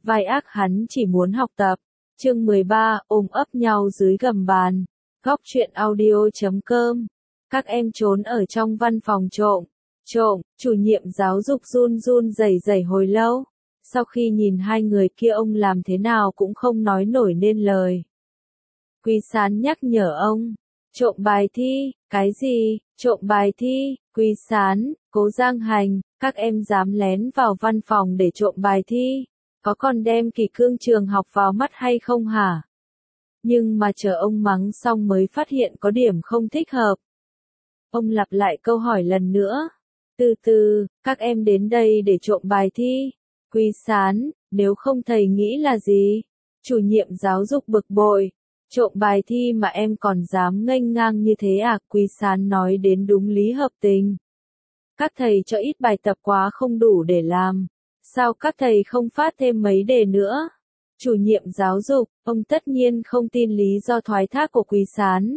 vai ác hắn chỉ muốn học tập. Chương 13, ôm ấp nhau dưới gầm bàn. Góc truyện audio.com. Các em trốn ở trong văn phòng trộm, chủ nhiệm giáo dục run run rẩy rẩy hồi lâu. Sau khi nhìn hai người kia ông làm thế nào cũng không nói nổi nên lời. Quý Sán nhắc nhở ông, trộm bài thi, cái gì, trộm bài thi, Quý Sán, Cố Giang Hành, các em dám lén vào văn phòng để trộm bài thi, có còn đem kỷ cương trường học vào mắt hay không hả? Nhưng mà chờ ông mắng xong mới phát hiện có điểm không thích hợp. Ông lặp lại câu hỏi lần nữa. Từ từ, các em đến đây để trộm bài thi. Quý Sán, nếu không thầy nghĩ là gì? Chủ nhiệm giáo dục bực bội. Trộm bài thi mà em còn dám nghênh ngang như thế à? Quý Sán nói đến đúng lý hợp tình. Các thầy cho ít bài tập quá không đủ để làm. Sao các thầy không phát thêm mấy đề nữa? Chủ nhiệm giáo dục, ông tất nhiên không tin lý do thoái thác của Quý Sán.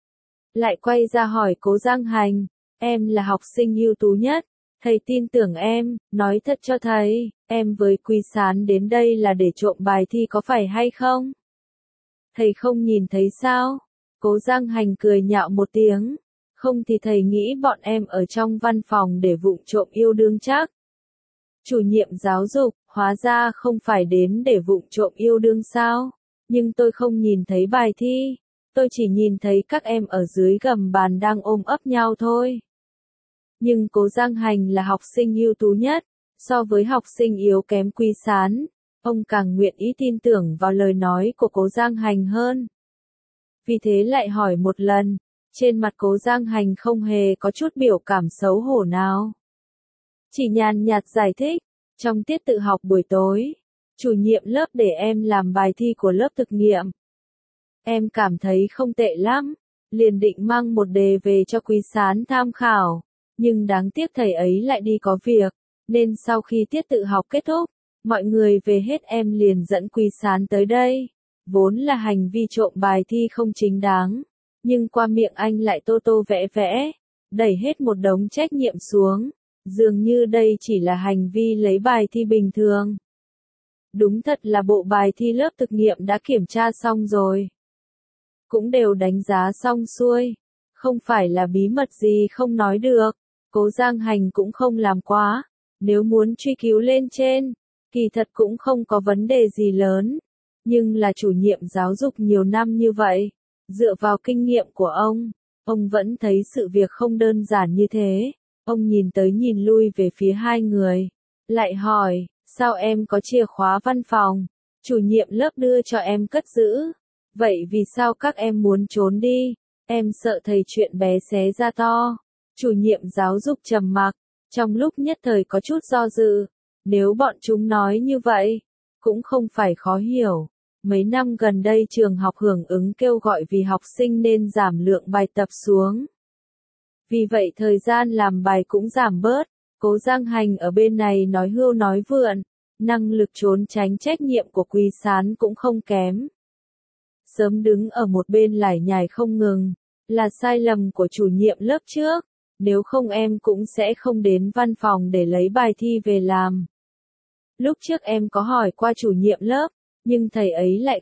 Lại quay ra hỏi Cố Giang Hành, em là học sinh ưu tú nhất, thầy tin tưởng em, nói thật cho thầy, em với Quý Sán đến đây là để trộm bài thi có phải hay không? Thầy không nhìn thấy sao? Cố Giang Hành cười nhạo một tiếng, không thì thầy nghĩ bọn em ở trong văn phòng để vụng trộm yêu đương chắc. Chủ nhiệm giáo dục, hóa ra không phải đến để vụng trộm yêu đương sao? Nhưng tôi không nhìn thấy bài thi. Tôi chỉ nhìn thấy các em ở dưới gầm bàn đang ôm ấp nhau thôi. Nhưng Cố Giang Hành là học sinh ưu tú nhất, so với học sinh yếu kém Quý Sán, ông càng nguyện ý tin tưởng vào lời nói của Cố Giang Hành hơn. Vì thế lại hỏi một lần, trên mặt Cố Giang Hành không hề có chút biểu cảm xấu hổ nào. Chỉ nhàn nhạt giải thích, trong tiết tự học buổi tối, chủ nhiệm lớp để em làm bài thi của lớp thực nghiệm. Em cảm thấy không tệ lắm, liền định mang một đề về cho Quý Sán tham khảo, nhưng đáng tiếc thầy ấy lại đi có việc, nên sau khi tiết tự học kết thúc, mọi người về hết em liền dẫn Quý Sán tới đây. Vốn là hành vi trộm bài thi không chính đáng, nhưng qua miệng anh lại tô tô vẽ vẽ, đẩy hết một đống trách nhiệm xuống, dường như đây chỉ là hành vi lấy bài thi bình thường. Đúng thật là bộ bài thi lớp thực nghiệm đã kiểm tra xong rồi. Cũng đều đánh giá xong xuôi, không phải là bí mật gì không nói được, Cố Giang Hành cũng không làm quá, nếu muốn truy cứu lên trên, kỳ thật cũng không có vấn đề gì lớn, nhưng là chủ nhiệm giáo dục nhiều năm như vậy, dựa vào kinh nghiệm của ông vẫn thấy sự việc không đơn giản như thế, ông nhìn tới nhìn lui về phía hai người, lại hỏi, sao em có chìa khóa văn phòng, chủ nhiệm lớp đưa cho em cất giữ. Vậy vì sao các em muốn trốn đi? Em sợ thầy chuyện bé xé ra to. Chủ nhiệm giáo dục trầm mặc, trong lúc nhất thời có chút do dự. Nếu bọn chúng nói như vậy, cũng không phải khó hiểu. Mấy năm gần đây trường học hưởng ứng kêu gọi vì học sinh nên giảm lượng bài tập xuống. Vì vậy thời gian làm bài cũng giảm bớt. Cố Giang Hành ở bên này nói hưu nói vượn. Năng lực trốn tránh trách nhiệm của Quý Sán cũng không kém. Sớm đứng ở một bên lải nhải không ngừng, là sai lầm của chủ nhiệm lớp trước, nếu không em cũng sẽ không đến văn phòng để lấy bài thi về làm. Lúc trước em có hỏi qua chủ nhiệm lớp, nhưng thầy ấy lại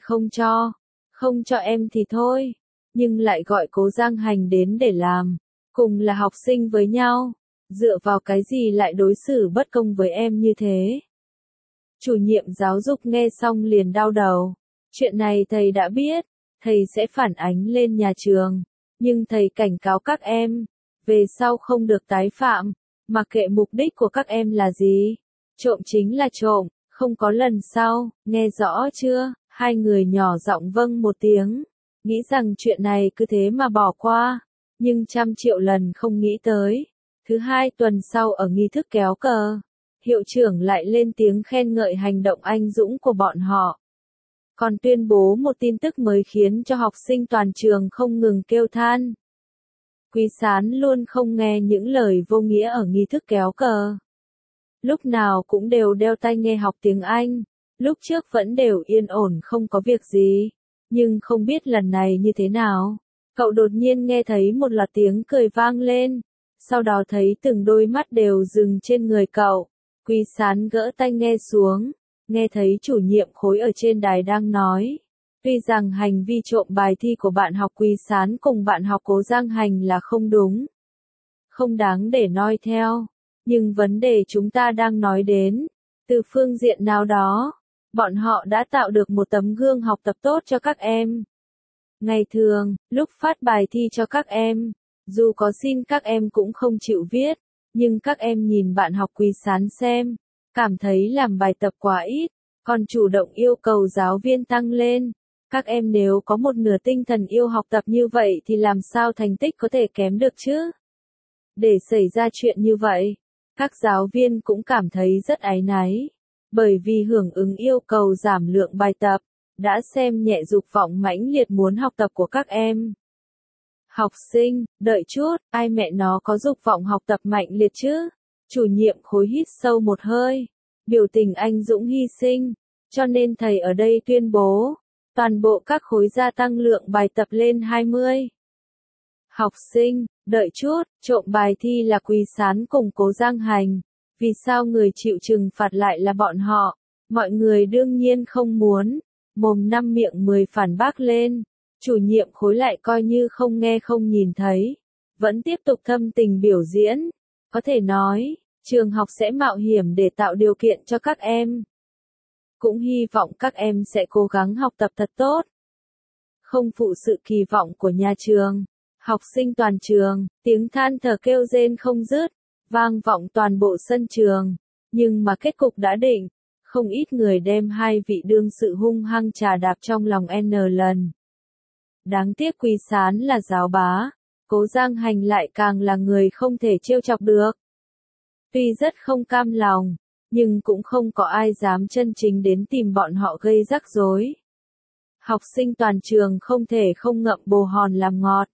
không cho em thì thôi, nhưng lại gọi Cố Giang Hành đến để làm, cùng là học sinh với nhau, dựa vào cái gì lại đối xử bất công với em như thế. Chủ nhiệm giáo dục nghe xong liền đau đầu. Chuyện này thầy đã biết, thầy sẽ phản ánh lên nhà trường, nhưng thầy cảnh cáo các em, về sau không được tái phạm, mặc kệ mục đích của các em là gì. Trộm chính là trộm, không có lần sau, nghe rõ chưa? Hai người nhỏ giọng vâng một tiếng, nghĩ rằng chuyện này cứ thế mà bỏ qua, nhưng trăm triệu lần không nghĩ tới. Thứ hai tuần sau ở nghi thức kéo cờ, hiệu trưởng lại lên tiếng khen ngợi hành động anh dũng của bọn họ. Còn tuyên bố một tin tức mới khiến cho học sinh toàn trường không ngừng kêu than. Quý Sán luôn không nghe những lời vô nghĩa ở nghi thức kéo cờ. Lúc nào cũng đều đeo tai nghe học tiếng Anh, lúc trước vẫn đều yên ổn không có việc gì, nhưng không biết lần này như thế nào. Cậu đột nhiên nghe thấy một loạt tiếng cười vang lên, sau đó thấy từng đôi mắt đều dừng trên người cậu. Quý Sán gỡ tai nghe xuống, Nghe thấy chủ nhiệm khối ở trên đài đang nói. Tuy rằng hành vi trộm bài thi của bạn học Quý Sán cùng bạn học Cố Giang Hành là không đúng. Không đáng để noi theo. Nhưng vấn đề chúng ta đang nói đến, từ phương diện nào đó, bọn họ đã tạo được một tấm gương học tập tốt cho các em. Ngày thường, lúc phát bài thi cho các em, dù có xin các em cũng không chịu viết, nhưng các em nhìn bạn học Quý Sán xem, cảm thấy làm bài tập quá ít, còn chủ động yêu cầu giáo viên tăng lên. Các em nếu có một nửa tinh thần yêu học tập như vậy thì làm sao thành tích có thể kém được chứ? Để xảy ra chuyện như vậy, các giáo viên cũng cảm thấy rất áy náy, bởi vì hưởng ứng yêu cầu giảm lượng bài tập, đã xem nhẹ dục vọng mãnh liệt muốn học tập của các em. Học sinh, đợi chút, ai mẹ nó có dục vọng học tập mạnh liệt chứ? Chủ nhiệm khối hít sâu một hơi, biểu tình anh dũng hy sinh, cho nên thầy ở đây tuyên bố, toàn bộ các khối gia tăng lượng bài tập lên 20. Học sinh, đợi chút, trộm bài thi là Quý Sán cùng Cố Giang Hành, vì sao người chịu trừng phạt lại là bọn họ? Mọi người đương nhiên không muốn, mồm năm miệng 10 phản bác lên, chủ nhiệm khối lại coi như không nghe không nhìn thấy, vẫn tiếp tục thâm tình biểu diễn, có thể nói, trường học sẽ mạo hiểm để tạo điều kiện cho các em. Cũng hy vọng các em sẽ cố gắng học tập thật tốt. Không phụ sự kỳ vọng của nhà trường. Học sinh toàn trường, tiếng than thở kêu rên không dứt, vang vọng toàn bộ sân trường. Nhưng mà kết cục đã định, không ít người đem hai vị đương sự hung hăng trà đạp trong lòng N lần. Đáng tiếc Quý Sán là giáo bá, Cố Giang Hành lại càng là người không thể trêu chọc được. Tuy rất không cam lòng, nhưng cũng không có ai dám chân chính đến tìm bọn họ gây rắc rối. Học sinh toàn trường không thể không ngậm bồ hòn làm ngọt.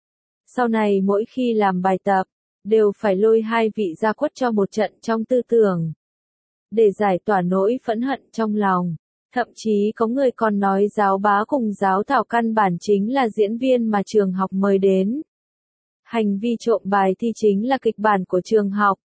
Sau này mỗi khi làm bài tập, đều phải lôi hai vị ra quất cho một trận trong tư tưởng. Để giải tỏa nỗi phẫn hận trong lòng. Thậm chí có người còn nói giáo bá cùng giáo thảo căn bản chính là diễn viên mà trường học mời đến. Hành vi trộm bài thi chính là kịch bản của trường học.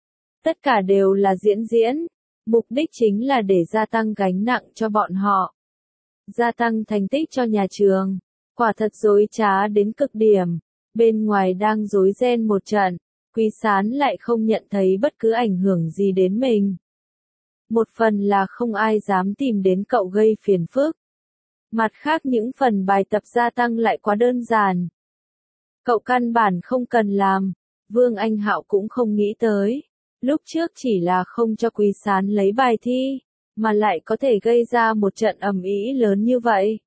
Tất cả đều là diễn, mục đích chính là để gia tăng gánh nặng cho bọn họ. Gia tăng thành tích cho nhà trường. Quả thật dối trá đến cực điểm. Bên ngoài đang rối ren một trận, Quý Sán lại không nhận thấy bất cứ ảnh hưởng gì đến mình. Một phần là không ai dám tìm đến cậu gây phiền phức. Mặt khác những phần bài tập gia tăng lại quá đơn giản. Cậu căn bản không cần làm, Vương Anh Hạo cũng không nghĩ tới. Lúc trước chỉ là không cho Quý Sán lấy bài thi, mà lại có thể gây ra một trận ầm ĩ lớn như vậy.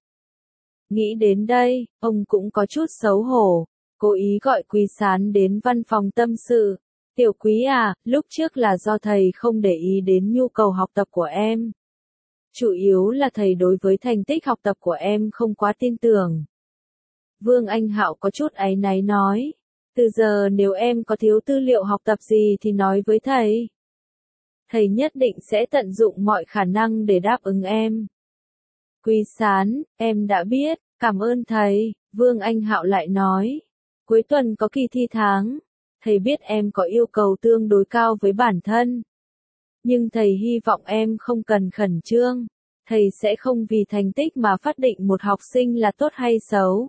Nghĩ đến đây, ông cũng có chút xấu hổ, cố ý gọi Quý Sán đến văn phòng tâm sự. Tiểu Quý à, lúc trước là do thầy không để ý đến nhu cầu học tập của em. Chủ yếu là thầy đối với thành tích học tập của em không quá tin tưởng. Vương Anh Hạo có chút áy náy nói. Từ giờ nếu em có thiếu tư liệu học tập gì thì nói với thầy. Thầy nhất định sẽ tận dụng mọi khả năng để đáp ứng em. Quý Sán, em đã biết, cảm ơn thầy, Vương Anh Hạo lại nói. Cuối tuần có kỳ thi tháng, thầy biết em có yêu cầu tương đối cao với bản thân. Nhưng thầy hy vọng em không cần khẩn trương, thầy sẽ không vì thành tích mà phát định một học sinh là tốt hay xấu.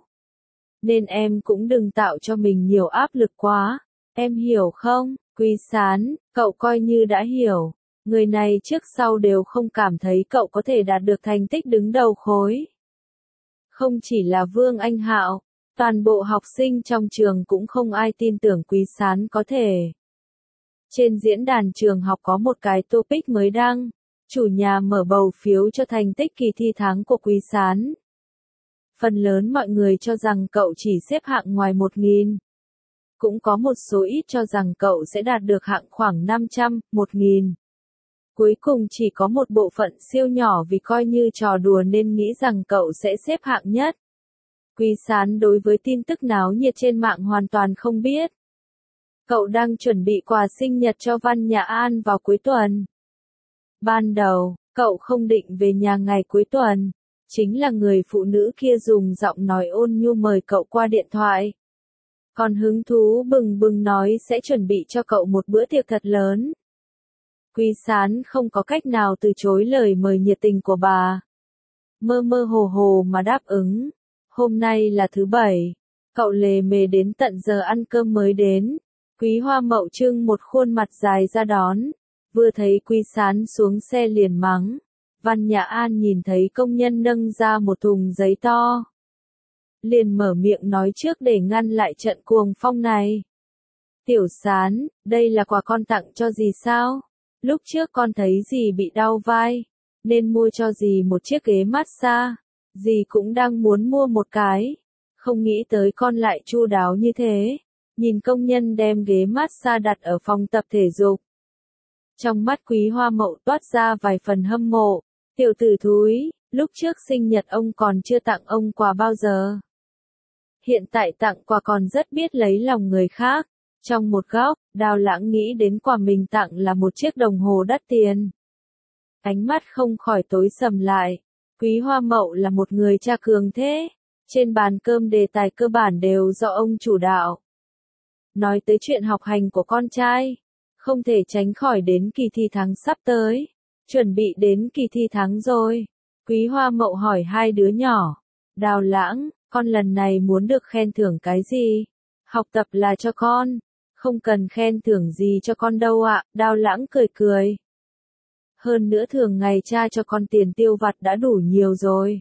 Nên em cũng đừng tạo cho mình nhiều áp lực quá, em hiểu không? Quý Sán, cậu coi như đã hiểu, người này trước sau đều không cảm thấy cậu có thể đạt được thành tích đứng đầu khối. Không chỉ là Vương Anh Hạo, toàn bộ học sinh trong trường cũng không ai tin tưởng Quý Sán có thể. Trên diễn đàn trường học có một cái topic mới đăng, chủ nhà mở bầu phiếu cho thành tích kỳ thi tháng của Quý Sán. Phần lớn mọi người cho rằng cậu chỉ xếp hạng ngoài 1.000. Cũng có một số ít cho rằng cậu sẽ đạt được hạng khoảng 500, 1.000. Cuối cùng chỉ có một bộ phận siêu nhỏ vì coi như trò đùa nên nghĩ rằng cậu sẽ xếp hạng nhất. Quý Sán đối với tin tức náo nhiệt trên mạng hoàn toàn không biết. Cậu đang chuẩn bị quà sinh nhật cho Văn Nhã An vào cuối tuần. Ban đầu, cậu không định về nhà ngày cuối tuần. Chính là người phụ nữ kia dùng giọng nói ôn nhu mời cậu qua điện thoại. Còn hứng thú bừng bừng nói sẽ chuẩn bị cho cậu một bữa tiệc thật lớn. Quý Sán không có cách nào từ chối lời mời nhiệt tình của bà. Mơ mơ hồ hồ mà đáp ứng. Hôm nay là thứ bảy. Cậu lề mề đến tận giờ ăn cơm mới đến. Quý Hoa Mậu trưng một khuôn mặt dài ra đón. Vừa thấy Quý Sán xuống xe liền mắng. Văn Nhã An nhìn thấy công nhân nâng ra một thùng giấy to. Liền mở miệng nói trước để ngăn lại trận cuồng phong này. Tiểu Sán, đây là quà con tặng cho dì sao? Lúc trước con thấy dì bị đau vai, nên mua cho dì một chiếc ghế massage. Dì cũng đang muốn mua một cái. Không nghĩ tới con lại chu đáo như thế. Nhìn công nhân đem ghế massage đặt ở phòng tập thể dục. Trong mắt Quý Hoa Mậu toát ra vài phần hâm mộ. Tiểu tử thúi, lúc trước sinh nhật ông còn chưa tặng ông quà bao giờ. Hiện tại tặng quà còn rất biết lấy lòng người khác. Trong một góc, Đào Lãng nghĩ đến quà mình tặng là một chiếc đồng hồ đắt tiền. Ánh mắt không khỏi tối sầm lại. Quý Hoa Mậu là một người cha cường thế. Trên bàn cơm đề tài cơ bản đều do ông chủ đạo. Nói tới chuyện học hành của con trai, không thể tránh khỏi đến kỳ thi tháng sắp tới. Chuẩn bị đến kỳ thi tháng rồi. Quý Hoa Mậu hỏi hai đứa nhỏ. Đào Lãng, con lần này muốn được khen thưởng cái gì? Học tập là cho con. Không cần khen thưởng gì cho con đâu ạ. Đào Lãng cười cười. Hơn nữa thường ngày cha cho con tiền tiêu vặt đã đủ nhiều rồi.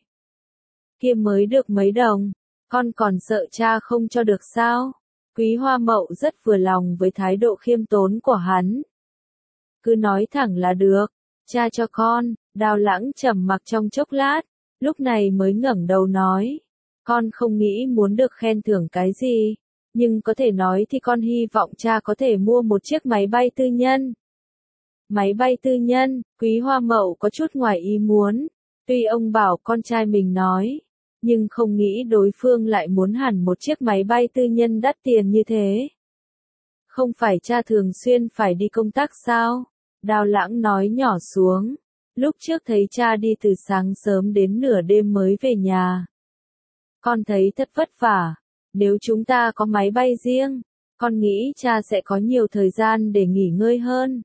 Kia mới được mấy đồng. Con còn sợ cha không cho được sao? Quý Hoa Mậu rất vừa lòng với thái độ khiêm tốn của hắn. Cứ nói thẳng là được. Cha cho con. Đào Lãng trầm mặc trong chốc lát. Lúc này mới ngẩng đầu nói. Con không nghĩ muốn được khen thưởng cái gì. Nhưng có thể nói thì con hy vọng cha có thể mua một chiếc máy bay tư nhân. Máy bay tư nhân, Quý Hoa Mậu có chút ngoài ý muốn. Tuy ông bảo con trai mình nói, nhưng không nghĩ đối phương lại muốn hẳn một chiếc máy bay tư nhân đắt tiền như thế. Không phải cha thường xuyên phải đi công tác sao? Đào Lãng nói nhỏ xuống. Lúc trước thấy cha đi từ sáng sớm đến nửa đêm mới về nhà. Con thấy thật vất vả. Nếu chúng ta có máy bay riêng, con nghĩ cha sẽ có nhiều thời gian để nghỉ ngơi hơn.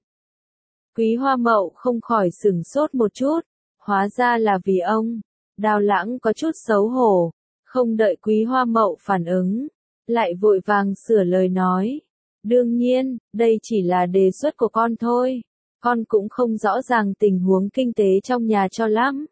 Quý Hoa Mậu không khỏi sửng sốt một chút. Hóa ra là vì ông. Đào Lãng có chút xấu hổ. Không đợi Quý Hoa Mậu phản ứng. Lại vội vàng sửa lời nói. Đương nhiên, đây chỉ là đề xuất của con thôi. Con cũng không rõ ràng tình huống kinh tế trong nhà cho lắm.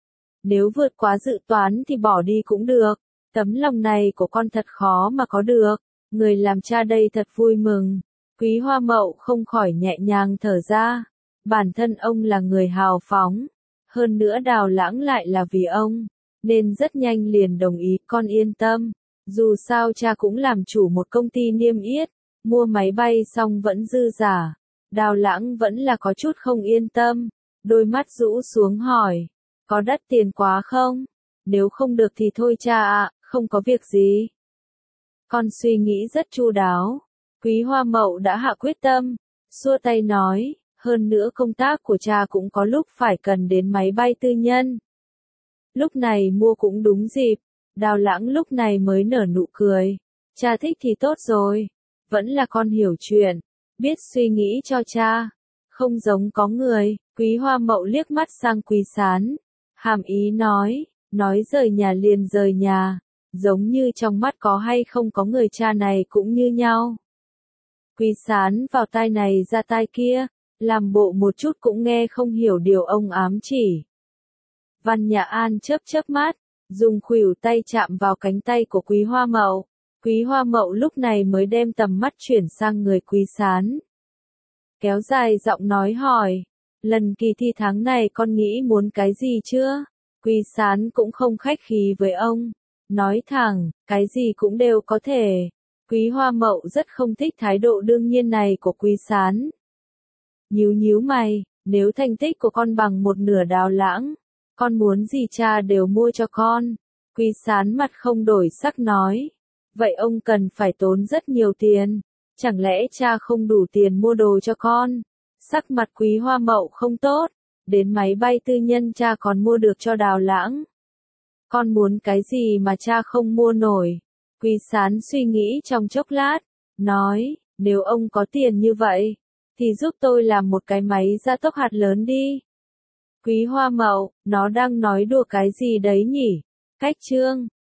Nếu vượt quá dự toán thì bỏ đi cũng được. Tấm lòng này của con thật khó mà có được. Người làm cha đây thật vui mừng. Quý Hoa Mậu không khỏi nhẹ nhàng thở ra. Bản thân ông là người hào phóng. Hơn nữa Đào Lãng lại là vì ông. Nên rất nhanh liền đồng ý. Con yên tâm. Dù sao cha cũng làm chủ một công ty niêm yết. Mua máy bay xong vẫn dư giả. Đào Lãng vẫn là có chút không yên tâm. Đôi mắt rũ xuống hỏi. Có đắt tiền quá không? Nếu không được thì thôi cha ạ. Không có việc gì. Con suy nghĩ rất chu đáo. Quý Hoa Mậu đã hạ quyết tâm. Xua tay nói. Hơn nữa công tác của cha cũng có lúc phải cần đến máy bay tư nhân. Lúc này mua cũng đúng dịp. Đào Lãng lúc này mới nở nụ cười. Cha thích thì tốt rồi. Vẫn là con hiểu chuyện. Biết suy nghĩ cho cha. Không giống có người. Quý Hoa Mậu liếc mắt sang Quý Sán. Hàm ý nói. Nói rời nhà liền rời nhà. Giống như trong mắt có hay không có người cha này cũng như nhau. Quý Sán vào tai này ra tai kia. Làm bộ một chút cũng nghe không hiểu điều ông ám chỉ. Văn Nhã An chớp chớp mắt. Dùng khuỷu tay chạm vào cánh tay của Quý Hoa Mậu. Quý Hoa Mậu lúc này mới đem tầm mắt chuyển sang người Quý Sán. Kéo dài giọng nói hỏi. Lần kỳ thi tháng này con nghĩ muốn cái gì chưa? Quý Sán cũng không khách khí với ông. Nói thẳng, cái gì cũng đều có thể. Quý Hoa Mậu rất không thích thái độ đương nhiên này của Quý Sán. Nhíu nhíu mày, nếu thành tích của con bằng một nửa Đào Lãng, con muốn gì cha đều mua cho con. Quý Sán mặt không đổi sắc nói. Vậy ông cần phải tốn rất nhiều tiền. Chẳng lẽ cha không đủ tiền mua đồ cho con? Sắc mặt Quý Hoa Mậu không tốt. Đến máy bay tư nhân cha còn mua được cho Đào Lãng. Con muốn cái gì mà cha không mua nổi? Quý Sán suy nghĩ trong chốc lát. Nói, nếu ông có tiền như vậy, thì giúp tôi làm một cái máy gia tốc hạt lớn đi. Quý Hoa Mậu, nó đang nói đùa cái gì đấy nhỉ? Cách Trương